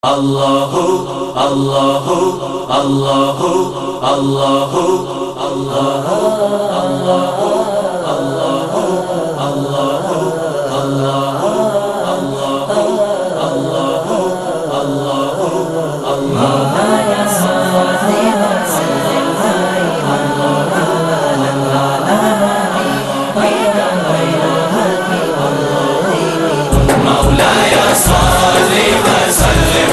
Allahu Allahu Allahu Allahu Allahu Allahu Allahu Allahu Allahu Allahu Allahu Allahu ya salli wa sallim Mawlaya salli wa sallim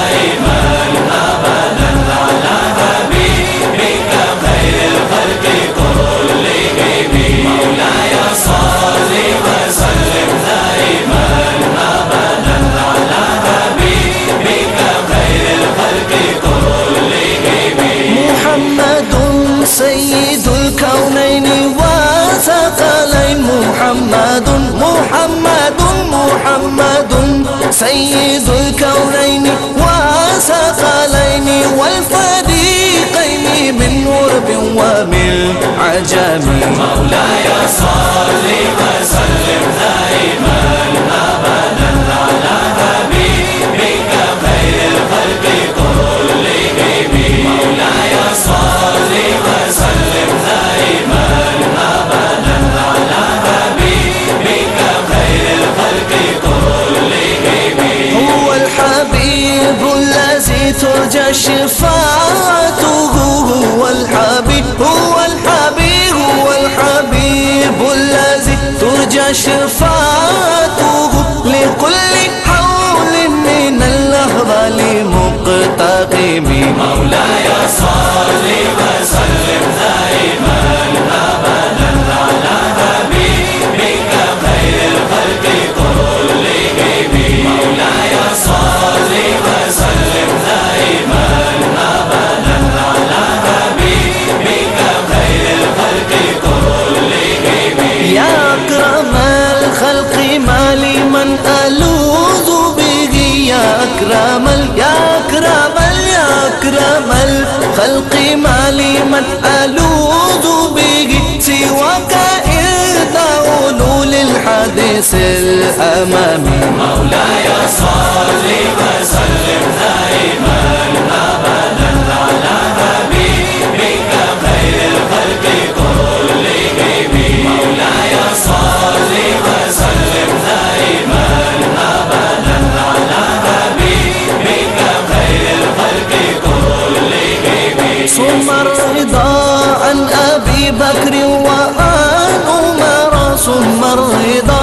Syed الكونين وثقلين محمد محمد محمد سيد الكونين وثقلين والفريقين من غرب ومن عجم مولاي صل وسلم دائما ابدا على حبيبك خير الخلق كلهم مولاي صل وسلم دائما ابدا على حبيبك خير الخلق كلهم هو الحبيب الذي ترجى شفاعته هو الحبيب هو الحبيب هو الحبيب الذي ترجى شفاعته لكل حول من الأهوال مقتحم مولاي صل وسلم دائما ابدا على حبيبك خير الخلق كلهم مولاي صل وسلم دائما ابدا على حبيبك خير الخلق كلهم يا اكرم الخلق ما لمن الوذ به يا اكرم الخلق ما لمن ألوذ به سواك إرضاء للحديث الأمامي مولاي صل وسلم دائما أبدا على حبيبك خير الخلق كلهم مولاي صل وسلم دائما أبدا على حبيبك خير الخلق ثم الرضا عن أبي بكر وعن عمر ثم الرضا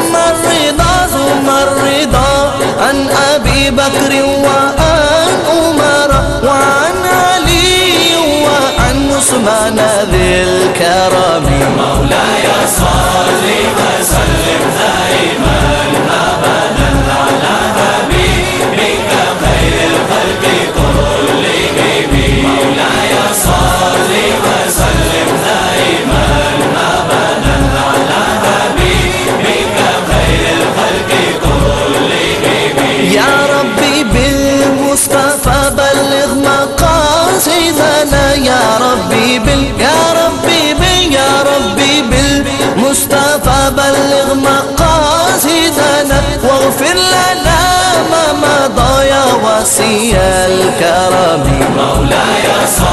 عن أبي بكر وعن عمر وعن علي وعن عثمان ذي الكرم مولاي صل وسلم دائما أبدا على حبيبك خير الخلق كلهم مولاي صل وسلم دائما ابدا على حبيبك خير الخلق كلهم يا ربي بالمصطفى بلغ مقاصدنا يا ربي بالمصطفى بلغ مقاصدنا واغفر لنا ما مضى يا وسيع الكرم مولاي صل